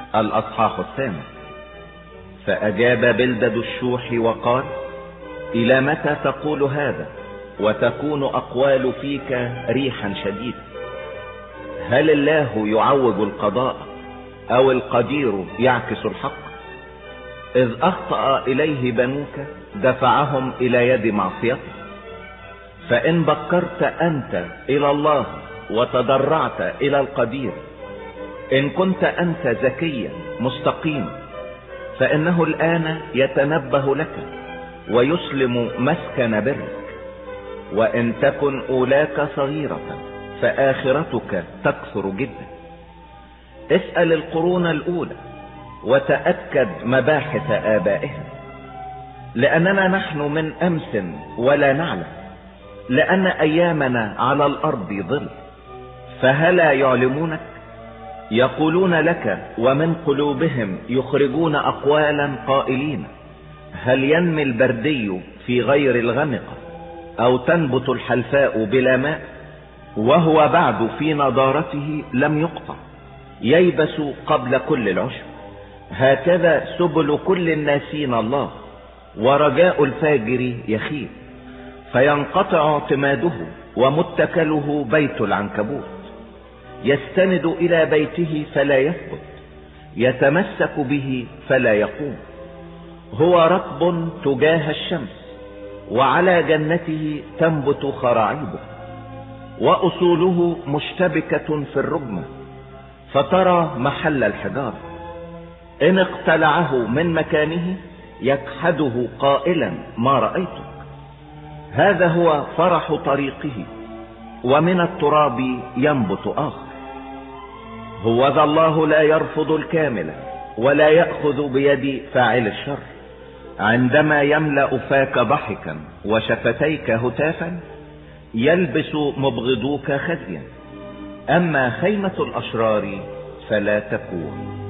الأصحاح 8. فأجاب بلدد الشوح وقال: إلى متى تقول هذا وتكون أقوال فيك ريحا شديدة؟ هل الله يعوج القضاء أو القدير يعكس الحق؟ إذ أخطأ إليه بنوك دفعهم إلى يد معصيته. فإن بكرت أنت إلى الله وتضرعت إلى القدير، إن كنت أنت ذكيا مستقيما، فإنه الآن يتنبه لك ويسلم مسكن برك. وإن تكن أولاك صغيرة فآخرتك تكثر جدا. اسأل القرون الأولى وتأكد مباحث آبائهم، لأننا نحن من أمس ولا نعلم، لأن أيامنا على الأرض ظل. فهلا يعلمونك؟ يقولون لك ومن قلوبهم يخرجون أقوالا قائلين: هل ينمي البردي في غير الغمقة، أو تنبت الحلفاء بلا ماء؟ وهو بعد في نضارته لم يقطع، ييبس قبل كل العشب. هكذا سبل كل الناسين الله، ورجاء الفاجر يخيب. فينقطع اعتماده ومتكله بيت العنكبوت. يستند إلى بيته فلا يثبت، يتمسك به فلا يقوم. هو ركب تجاه الشمس، وعلى جنته تنبت خراعيبه. وأصوله مشتبكة في الرجمة، فترى محل الحجارة. إن اقتلعه من مكانه يكحده قائلا: ما رأيتك. هذا هو فرح طريقه، ومن التراب ينبت آخر. هو ذا الله لا يرفض الكامل، ولا يأخذ بيد فاعل الشر. عندما يملأ فاك ضحكا وشفتيك هتافا، يلبس مبغضوك خزيا. أما خيمة الأشرار فلا تكون.